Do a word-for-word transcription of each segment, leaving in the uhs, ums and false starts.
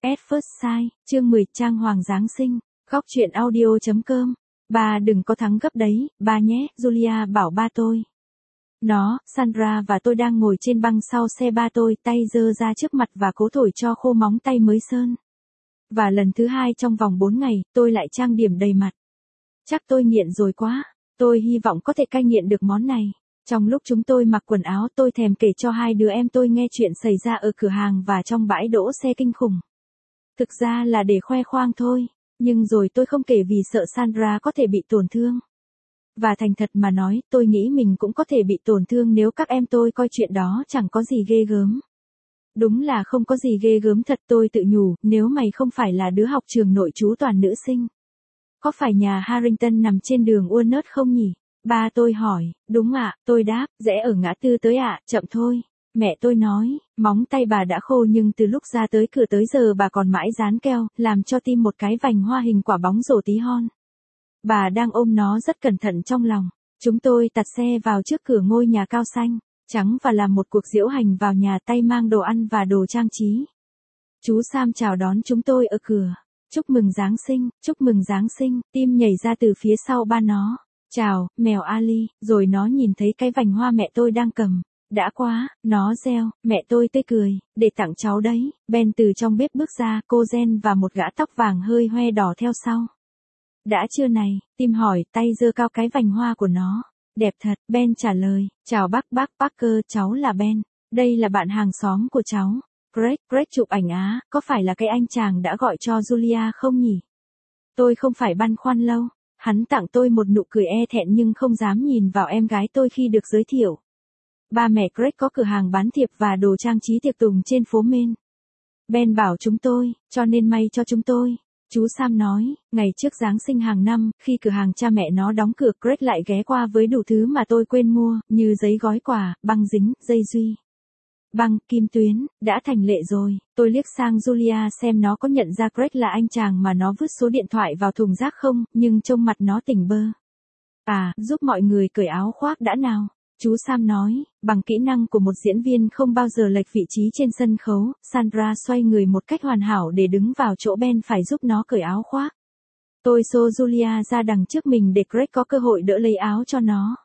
At First Sight, chương mười, trang hoàng Giáng sinh, góc truyện audio.com. Ba đừng có thắng gấp đấy, ba nhé, Julia bảo ba tôi. Nó, Sandra và tôi đang ngồi trên băng sau xe ba tôi, tay giơ ra trước mặt và cố thổi cho khô móng tay mới sơn. Và lần thứ hai trong vòng bốn ngày, tôi lại trang điểm đầy mặt. Chắc tôi nghiện rồi quá, tôi hy vọng có thể cai nghiện được món này. Trong lúc chúng tôi mặc quần áo tôi thèm kể cho hai đứa em tôi nghe chuyện xảy ra ở cửa hàng và trong bãi đỗ xe kinh khủng. Thực ra là để khoe khoang thôi, nhưng rồi tôi không kể vì sợ Sandra có thể bị tổn thương. Và thành thật mà nói, tôi nghĩ mình cũng có thể bị tổn thương nếu các em tôi coi chuyện đó chẳng có gì ghê gớm. Đúng là không có gì ghê gớm thật, tôi tự nhủ, nếu mày không phải là đứa học trường nội trú toàn nữ sinh. Có phải nhà Harrington nằm trên đường Walnut không nhỉ? Ba tôi hỏi, đúng ạ, tôi đáp, rẽ ở ngã tư tới ạ, chậm thôi. Mẹ tôi nói, móng tay bà đã khô nhưng từ lúc ra tới cửa tới giờ bà còn mãi dán keo, làm cho Tim một cái vành hoa hình quả bóng rổ tí hon. Bà đang ôm nó rất cẩn thận trong lòng. Chúng tôi tạt xe vào trước cửa ngôi nhà cao xanh, trắng và làm một cuộc diễu hành vào nhà, tay mang đồ ăn và đồ trang trí. Chú Sam chào đón chúng tôi ở cửa. Chúc mừng Giáng sinh, chúc mừng Giáng sinh, Tim nhảy ra từ phía sau ba nó. Chào, mèo Ali, rồi nó nhìn thấy cái vành hoa mẹ tôi đang cầm. Đã quá, nó reo, mẹ tôi tươi cười, để tặng cháu đấy. Ben từ trong bếp bước ra, cô Jen và một gã tóc vàng hơi hoe đỏ theo sau. Đã trưa này, Tim hỏi, tay giơ cao cái vành hoa của nó. Đẹp thật, Ben trả lời, chào bác bác Parker, cháu là Ben. Đây là bạn hàng xóm của cháu. Greg, Greg chụp ảnh á, có phải là cái anh chàng đã gọi cho Julia không nhỉ? Tôi không phải băn khoăn lâu. Hắn tặng tôi một nụ cười e thẹn nhưng không dám nhìn vào em gái tôi khi được giới thiệu. Ba mẹ Greg có cửa hàng bán thiệp và đồ trang trí tiệc tùng trên phố Main. Ben bảo chúng tôi, cho nên may cho chúng tôi. Chú Sam nói, ngày trước Giáng sinh hàng năm, khi cửa hàng cha mẹ nó đóng cửa, Greg lại ghé qua với đủ thứ mà tôi quên mua, như giấy gói quà, băng dính, dây duy. Băng, kim tuyến, đã thành lệ rồi. Tôi liếc sang Julia xem nó có nhận ra Greg là anh chàng mà nó vứt số điện thoại vào thùng rác không, nhưng trông mặt nó tỉnh bơ. À, giúp mọi người cởi áo khoác đã nào. Chú Sam nói, bằng kỹ năng của một diễn viên không bao giờ lệch vị trí trên sân khấu, Sandra xoay người một cách hoàn hảo để đứng vào chỗ Ben phải giúp nó cởi áo khoác. Tôi xô Julia ra đằng trước mình để Greg có cơ hội đỡ lấy áo cho nó.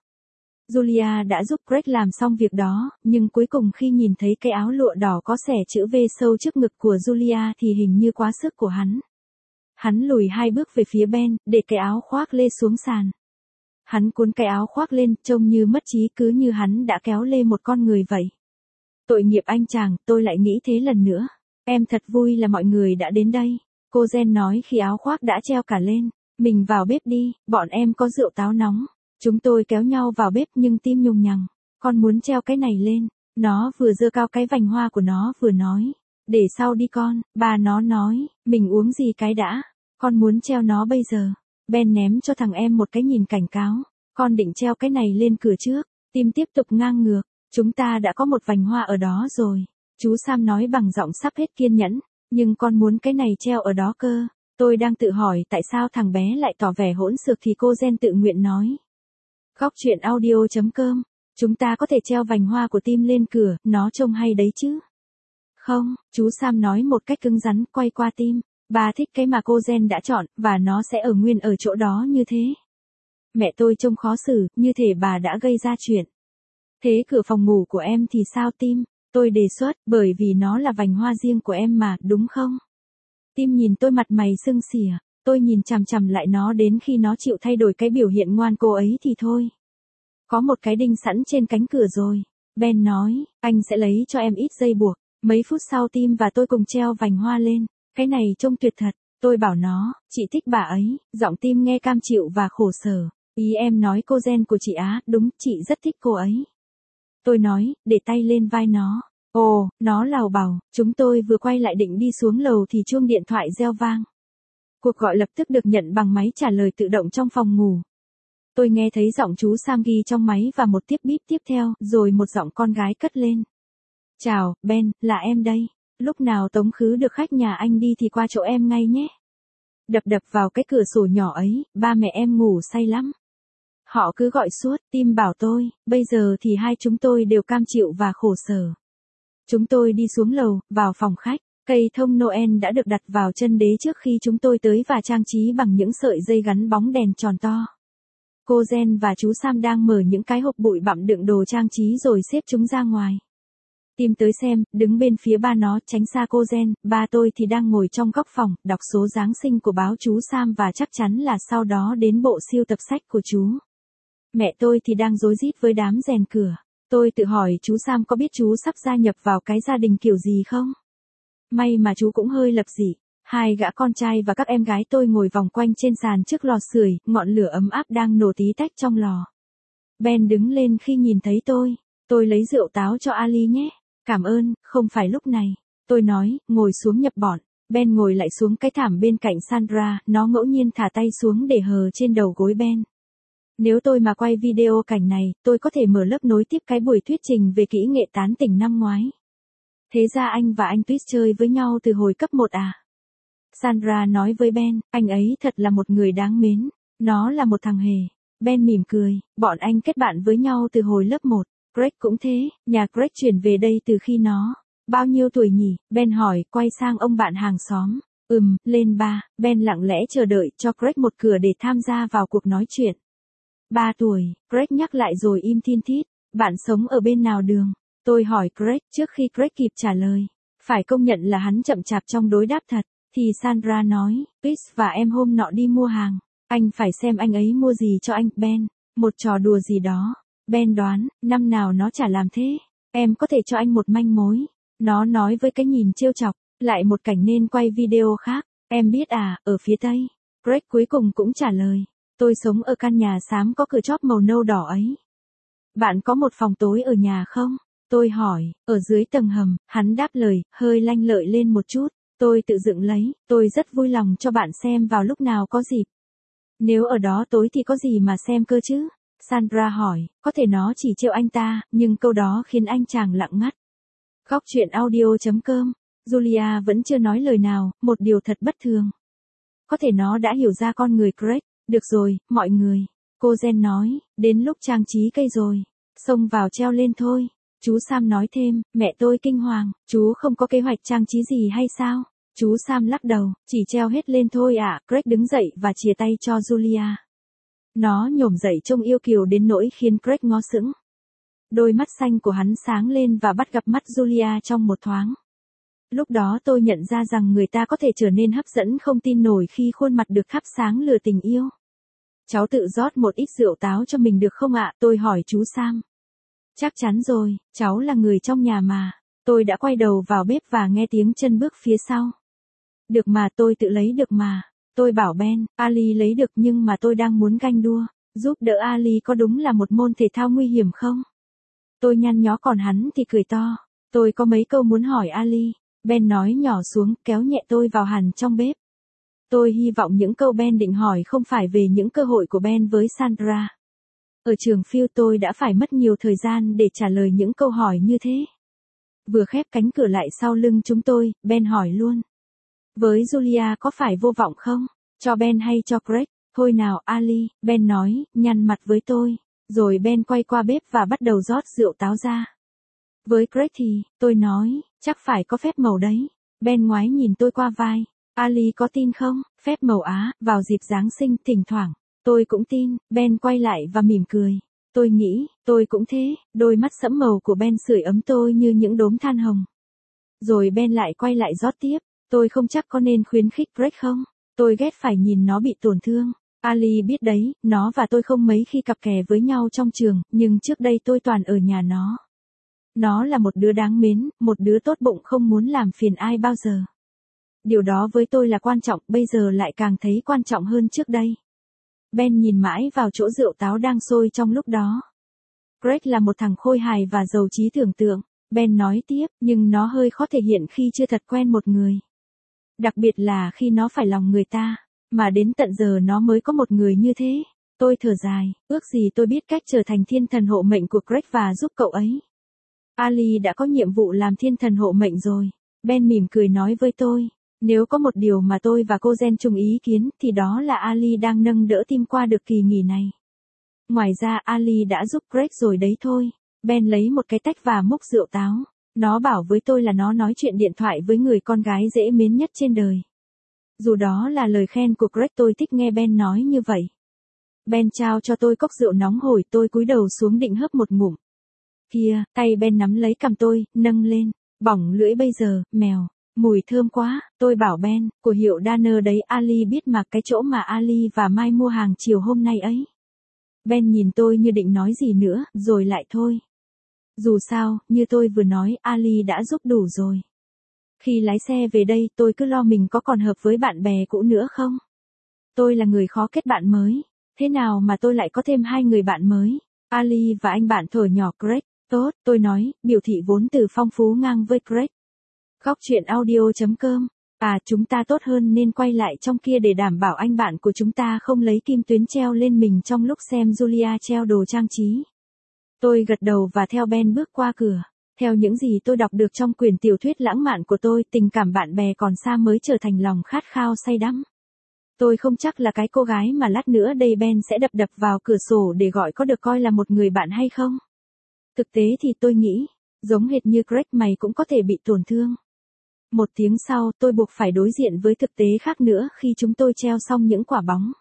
Julia đã giúp Greg làm xong việc đó, nhưng cuối cùng khi nhìn thấy cái áo lụa đỏ có xẻ chữ V sâu trước ngực của Julia thì hình như quá sức của hắn. Hắn lùi hai bước về phía Ben, để cái áo khoác lê xuống sàn. Hắn cuốn cái áo khoác lên, trông như mất trí, cứ như hắn đã kéo lê một con người vậy. Tội nghiệp anh chàng, tôi lại nghĩ thế lần nữa. Em thật vui là mọi người đã đến đây. Cô Jen nói khi áo khoác đã treo cả lên. Mình vào bếp đi, bọn em có rượu táo nóng. Chúng tôi kéo nhau vào bếp nhưng Tim nhùng nhằng. Con muốn treo cái này lên. Nó vừa giơ cao cái vành hoa của nó vừa nói. Để sau đi con, bà nó nói, mình uống gì cái đã. Con muốn treo nó bây giờ. Ben ném cho thằng em một cái nhìn cảnh cáo. Con định treo cái này lên cửa trước. Tim tiếp tục ngang ngược. Chúng ta đã có một vành hoa ở đó rồi. Chú Sam nói bằng giọng sắp hết kiên nhẫn. Nhưng con muốn cái này treo ở đó cơ. Tôi đang tự hỏi tại sao thằng bé lại tỏ vẻ hỗn xược thì cô Jen tự nguyện nói. Góc truyện audio.com. Chúng ta có thể treo vành hoa của Tim lên cửa, nó trông hay đấy chứ. Không, chú Sam nói một cách cứng rắn, quay qua Tim. Bà thích cái mà cô Jen đã chọn, và nó sẽ ở nguyên ở chỗ đó như thế. Mẹ tôi trông khó xử, như thể bà đã gây ra chuyện. Thế cửa phòng ngủ của em thì sao Tim? Tôi đề xuất, bởi vì nó là vành hoa riêng của em mà, đúng không? Tim nhìn tôi mặt mày sưng xỉa. Tôi nhìn chằm chằm lại nó đến khi nó chịu thay đổi cái biểu hiện ngoan cô ấy thì thôi. Có một cái đinh sẵn trên cánh cửa rồi. Ben nói, anh sẽ lấy cho em ít dây buộc. Mấy phút sau Tim và tôi cùng treo vành hoa lên. Cái này trông tuyệt thật. Tôi bảo nó, chị thích bà ấy. Giọng Tim nghe cam chịu và khổ sở. Ý em nói cô Jen của chị á, đúng, chị rất thích cô ấy. Tôi nói, để tay lên vai nó. Ồ, nó lào bào. Chúng tôi vừa quay lại định đi xuống lầu thì chuông điện thoại reo vang. Cuộc gọi lập tức được nhận bằng máy trả lời tự động trong phòng ngủ. Tôi nghe thấy giọng chú Sam ghi trong máy và một tiếp bíp tiếp theo, rồi một giọng con gái cất lên. Chào, Ben, là em đây. Lúc nào tống khứ được khách nhà anh đi thì qua chỗ em ngay nhé. Đập đập vào cái cửa sổ nhỏ ấy, ba mẹ em ngủ say lắm. Họ cứ gọi suốt, Tim bảo tôi, bây giờ thì hai chúng tôi đều cam chịu và khổ sở. Chúng tôi đi xuống lầu, vào phòng khách. Cây thông Noel đã được đặt vào chân đế trước khi chúng tôi tới và trang trí bằng những sợi dây gắn bóng đèn tròn to. Cô Jen và chú Sam đang mở những cái hộp bụi bặm đựng đồ trang trí rồi xếp chúng ra ngoài. Tim tới xem, đứng bên phía ba nó, tránh xa cô Jen, ba tôi thì đang ngồi trong góc phòng, đọc số Giáng sinh của báo chú Sam và chắc chắn là sau đó đến bộ siêu tập sách của chú. Mẹ tôi thì đang rối rít với đám rèn cửa. Tôi tự hỏi chú Sam có biết chú sắp gia nhập vào cái gia đình kiểu gì không? May mà chú cũng hơi lập dị. Hai gã con trai và các em gái tôi ngồi vòng quanh trên sàn trước lò sưởi, ngọn lửa ấm áp đang nổ tí tách trong lò. Ben đứng lên khi nhìn thấy tôi. Tôi lấy rượu táo cho Ali nhé. Cảm ơn, không phải lúc này. Tôi nói, ngồi xuống nhập bọn. Ben ngồi lại xuống cái thảm bên cạnh Sandra, nó ngẫu nhiên thả tay xuống để hờ trên đầu gối Ben. Nếu tôi mà quay video cảnh này, tôi có thể mở lớp nối tiếp cái buổi thuyết trình về kỹ nghệ tán tỉnh năm ngoái. Thế ra anh và anh Tuyết chơi với nhau từ hồi cấp một à? Sandra nói với Ben, anh ấy thật là một người đáng mến. Nó là một thằng hề. Ben mỉm cười, bọn anh kết bạn với nhau từ hồi lớp một. Greg cũng thế, nhà Greg chuyển về đây từ khi nó. Bao nhiêu tuổi nhỉ? Ben hỏi, quay sang ông bạn hàng xóm. Ừm, lên ba. Ben lặng lẽ chờ đợi cho Greg một cửa để tham gia vào cuộc nói chuyện. Ba tuổi, Greg nhắc lại rồi im thin thít. Bạn sống ở bên nào đường? Tôi hỏi Greg trước khi Greg kịp trả lời. Phải công nhận là hắn chậm chạp trong đối đáp thật. Thì Sandra nói, Chris và em hôm nọ đi mua hàng. Anh phải xem anh ấy mua gì cho anh, Ben. Một trò đùa gì đó. Ben đoán, năm nào nó chả làm thế. Em có thể cho anh một manh mối. Nó nói với cái nhìn trêu chọc. Lại một cảnh nên quay video khác. Em biết à, ở phía tây. Greg cuối cùng cũng trả lời. Tôi sống ở căn nhà xám có cửa chóp màu nâu đỏ ấy. Bạn có một phòng tối ở nhà không? Tôi hỏi, ở dưới tầng hầm, hắn đáp lời, hơi lanh lợi lên một chút. Tôi tự dựng lấy, tôi rất vui lòng cho bạn xem vào lúc nào có dịp. Nếu ở đó tối thì có gì mà xem cơ chứ? Sandra hỏi, có thể nó chỉ trêu anh ta, nhưng câu đó khiến anh chàng lặng ngắt. Góc chuyện audio chấm com. Julia vẫn chưa nói lời nào, một điều thật bất thường. Có thể nó đã hiểu ra con người Greg. Được rồi, mọi người. Cô Jen nói, đến lúc trang trí cây rồi. Xông vào treo lên thôi. Chú Sam nói thêm, mẹ tôi kinh hoàng, chú không có kế hoạch trang trí gì hay sao? Chú Sam lắc đầu, chỉ treo hết lên thôi ạ. À. Greg đứng dậy và chìa tay cho Julia. Nó nhổm dậy trông yêu kiều đến nỗi khiến Greg ngó sững. Đôi mắt xanh của hắn sáng lên và bắt gặp mắt Julia trong một thoáng. Lúc đó tôi nhận ra rằng người ta có thể trở nên hấp dẫn không tin nổi khi khuôn mặt được thắp sáng lửa tình yêu. Cháu tự rót một ít rượu táo cho mình được không ạ? Tôi hỏi chú Sam. Chắc chắn rồi, cháu là người trong nhà mà. Tôi đã quay đầu vào bếp và nghe tiếng chân bước phía sau. Được mà, tôi tự lấy được mà. Tôi bảo Ben, Ali lấy được nhưng mà tôi đang muốn ganh đua. Giúp đỡ Ali có đúng là một môn thể thao nguy hiểm không? Tôi nhăn nhó còn hắn thì cười to. Tôi có mấy câu muốn hỏi Ali. Ben nói nhỏ xuống, kéo nhẹ tôi vào hẳn trong bếp. Tôi hy vọng những câu Ben định hỏi không phải về những cơ hội của Ben với Sandra. Ở trường Phil tôi đã phải mất nhiều thời gian để trả lời những câu hỏi như thế. Vừa khép cánh cửa lại sau lưng chúng tôi, Ben hỏi luôn. Với Julia có phải vô vọng không? Cho Ben hay cho Greg? Thôi nào Ali, Ben nói, nhăn mặt với tôi. Rồi Ben quay qua bếp và bắt đầu rót rượu táo ra. Với Greg thì, tôi nói, chắc phải có phép màu đấy. Ben ngoái nhìn tôi qua vai. Ali có tin không? Phép màu Á, vào dịp Giáng sinh, thỉnh thoảng. Tôi cũng tin. Ben quay lại và mỉm cười. Tôi nghĩ, tôi cũng thế. Đôi mắt sẫm màu của Ben sưởi ấm tôi như những đốm than hồng. Rồi Ben lại quay lại rót tiếp. Tôi không chắc có nên khuyến khích Greg không? Tôi ghét phải nhìn nó bị tổn thương. Ali biết đấy, nó và tôi không mấy khi cặp kè với nhau trong trường, nhưng trước đây tôi toàn ở nhà nó. Nó là một đứa đáng mến, một đứa tốt bụng không muốn làm phiền ai bao giờ. Điều đó với tôi là quan trọng, bây giờ lại càng thấy quan trọng hơn trước đây. Ben nhìn mãi vào chỗ rượu táo đang sôi trong lúc đó. Greg là một thằng khôi hài và giàu trí tưởng tượng. Ben nói tiếp, nhưng nó hơi khó thể hiện khi chưa thật quen một người. Đặc biệt là khi nó phải lòng người ta, mà đến tận giờ nó mới có một người như thế. Tôi thở dài, ước gì tôi biết cách trở thành thiên thần hộ mệnh của Greg và giúp cậu ấy. Ali đã có nhiệm vụ làm thiên thần hộ mệnh rồi. Ben mỉm cười nói với tôi. Nếu có một điều mà tôi và cô Jen chung ý kiến thì đó là Ali đang nâng đỡ Tim qua được kỳ nghỉ này. Ngoài ra Ali đã giúp Greg rồi đấy thôi. Ben lấy một cái tách và múc rượu táo. Nó bảo với tôi là nó nói chuyện điện thoại với người con gái dễ mến nhất trên đời. Dù đó là lời khen của Greg, tôi thích nghe Ben nói như vậy. Ben trao cho tôi cốc rượu nóng hổi, tôi cúi đầu xuống định hớp một ngụm. Kìa, tay Ben nắm lấy cằm tôi, nâng lên. Bỏng lưỡi bây giờ, mèo. Mùi thơm quá, tôi bảo Ben, của hiệu Danner đấy, Ali biết mà, cái chỗ mà Ali và Mai mua hàng chiều hôm nay ấy. Ben nhìn tôi như định nói gì nữa, rồi lại thôi. Dù sao, như tôi vừa nói, Ali đã giúp đủ rồi. Khi lái xe về đây, tôi cứ lo mình có còn hợp với bạn bè cũ nữa không? Tôi là người khó kết bạn mới. Thế nào mà tôi lại có thêm hai người bạn mới? Ali và anh bạn thổi nhỏ Greg. Tốt, tôi nói, biểu thị vốn từ phong phú ngang với Greg. Góc chuyện audio chấm com. À, chúng ta tốt hơn nên quay lại trong kia để đảm bảo anh bạn của chúng ta không lấy kim tuyến treo lên mình trong lúc xem Julia treo đồ trang trí. Tôi gật đầu và theo Ben bước qua cửa. Theo những gì tôi đọc được trong quyển tiểu thuyết lãng mạn của tôi, tình cảm bạn bè còn xa mới trở thành lòng khát khao say đắm. Tôi không chắc là cái cô gái mà lát nữa đây Ben sẽ đập đập vào cửa sổ để gọi có được coi là một người bạn hay không. Thực tế thì tôi nghĩ, giống hệt như Greg, mày cũng có thể bị tổn thương. Một tiếng sau, tôi buộc phải đối diện với thực tế khác nữa khi chúng tôi treo xong những quả bóng.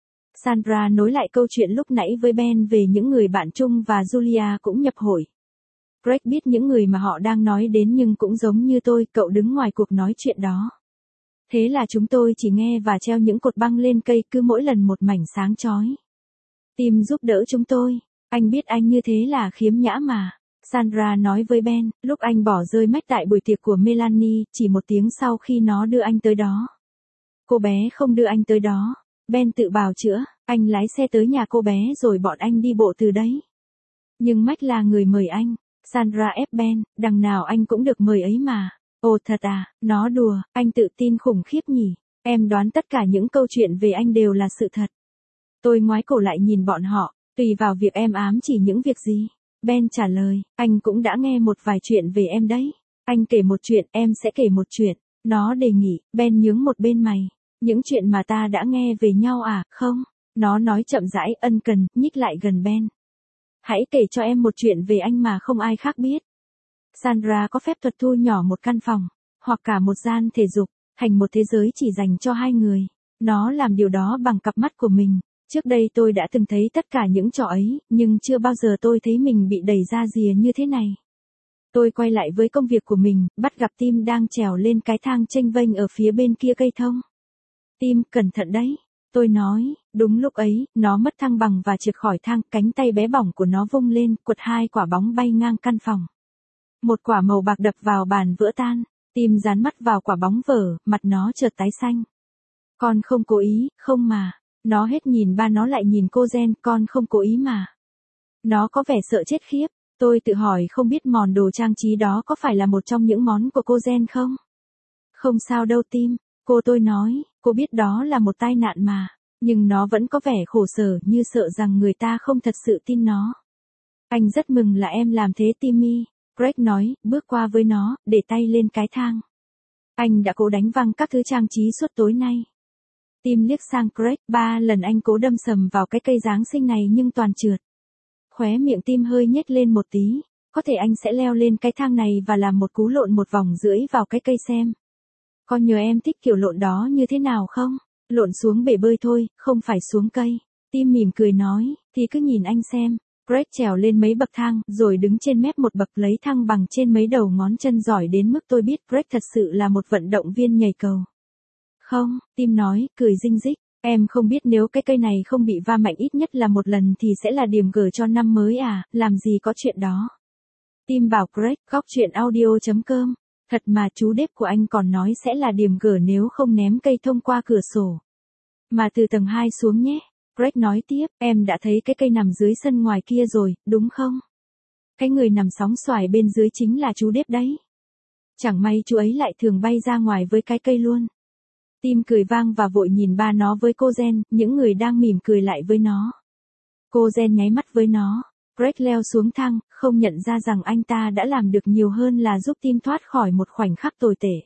Sandra nối lại câu chuyện lúc nãy với Ben về những người bạn chung và Julia cũng nhập hội. Greg biết những người mà họ đang nói đến nhưng cũng giống như tôi, cậu đứng ngoài cuộc nói chuyện đó. Thế là chúng tôi chỉ nghe và treo những cột băng lên cây, cứ mỗi lần một mảnh sáng chói. Tim giúp đỡ chúng tôi. Anh biết anh như thế là khiếm nhã mà. Sandra nói với Ben, lúc anh bỏ rơi Mac tại buổi tiệc của Melanie, chỉ một tiếng sau khi nó đưa anh tới đó. Cô bé không đưa anh tới đó. Ben tự bào chữa, anh lái xe tới nhà cô bé rồi bọn anh đi bộ từ đấy. Nhưng Mac là người mời anh. Sandra ép Ben, đằng nào anh cũng được mời ấy mà. Ồ thật à, nó đùa, anh tự tin khủng khiếp nhỉ. Em đoán tất cả những câu chuyện về anh đều là sự thật. Tôi ngoái cổ lại nhìn bọn họ, tùy vào việc em ám chỉ những việc gì. Ben trả lời, anh cũng đã nghe một vài chuyện về em đấy. Anh kể một chuyện, em sẽ kể một chuyện. Nó đề nghị, Ben nhướng một bên mày. Những chuyện mà ta đã nghe về nhau à, không? Nó nói chậm rãi, ân cần, nhích lại gần Ben. Hãy kể cho em một chuyện về anh mà không ai khác biết. Sandra có phép thuật thu nhỏ một căn phòng, hoặc cả một gian thể dục, thành một thế giới chỉ dành cho hai người. Nó làm điều đó bằng cặp mắt của mình. Trước đây tôi đã từng thấy tất cả những trò ấy, nhưng chưa bao giờ tôi thấy mình bị đẩy ra rìa như thế này. Tôi quay lại với công việc của mình, bắt gặp Tim đang trèo lên cái thang chênh vênh ở phía bên kia cây thông. Tim, cẩn thận đấy. Tôi nói, đúng lúc ấy, nó mất thăng bằng và trượt khỏi thang, cánh tay bé bỏng của nó vung lên, quật hai quả bóng bay ngang căn phòng. Một quả màu bạc đập vào bàn vỡ tan, Tim dán mắt vào quả bóng vỡ, mặt nó chợt tái xanh. Con không cố ý, không mà. Nó hết nhìn ba nó lại nhìn cô Jen, con không cố ý mà. Nó có vẻ sợ chết khiếp. Tôi tự hỏi không biết món đồ trang trí đó có phải là một trong những món của cô Jen không? Không sao đâu Tim, cô tôi nói, cô biết đó là một tai nạn mà. Nhưng nó vẫn có vẻ khổ sở, như sợ rằng người ta không thật sự tin nó. Anh rất mừng là em làm thế Timmy, Greg nói, bước qua với nó, để tay lên cái thang. Anh đã cố đánh văng các thứ trang trí suốt tối nay. Tim liếc sang Greg, ba lần anh cố đâm sầm vào cái cây Giáng sinh này nhưng toàn trượt. Khóe miệng Tim hơi nhếch lên một tí, có thể anh sẽ leo lên cái thang này và làm một cú lộn một vòng rưỡi vào cái cây xem. Con nhớ em thích kiểu lộn đó như thế nào không? Lộn xuống bể bơi thôi, không phải xuống cây. Tim mỉm cười nói, thì cứ nhìn anh xem. Greg trèo lên mấy bậc thang, rồi đứng trên mép một bậc lấy thăng bằng trên mấy đầu ngón chân giỏi đến mức tôi biết Greg thật sự là một vận động viên nhảy cầu. Không, Tim nói, cười rinh rích, em không biết nếu cái cây này không bị va mạnh ít nhất là một lần thì sẽ là điểm G cho năm mới à, làm gì có chuyện đó. Tim bảo Greg, góc chuyện audio chấm com, thật mà chú đếp của anh còn nói sẽ là điểm G nếu không ném cây thông qua cửa sổ. Mà từ tầng hai xuống nhé. Greg nói tiếp, em đã thấy cái cây nằm dưới sân ngoài kia rồi, đúng không? Cái người nằm sóng xoài bên dưới chính là chú đếp đấy. Chẳng may chú ấy lại thường bay ra ngoài với cái cây luôn. Tim cười vang và vội nhìn ba nó với cô Jen, những người đang mỉm cười lại với nó. Cô Jen nháy mắt với nó. Greg leo xuống thang, không nhận ra rằng anh ta đã làm được nhiều hơn là giúp Tim thoát khỏi một khoảnh khắc tồi tệ.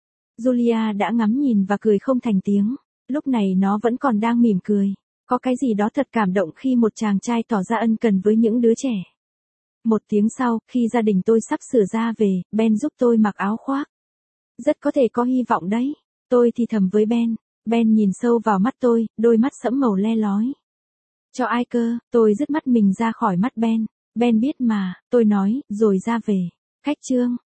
Julia đã ngắm nhìn và cười không thành tiếng. Lúc này nó vẫn còn đang mỉm cười. Có cái gì đó thật cảm động khi một chàng trai tỏ ra ân cần với những đứa trẻ. Một tiếng sau, khi gia đình tôi sắp sửa ra về, Ben giúp tôi mặc áo khoác. Rất có thể có hy vọng đấy. Tôi thì thầm với Ben. Ben nhìn sâu vào mắt tôi, đôi mắt sẫm màu le lói. Cho ai cơ, tôi dứt mắt mình ra khỏi mắt Ben. Ben biết mà, tôi nói, rồi ra về. Khách trương.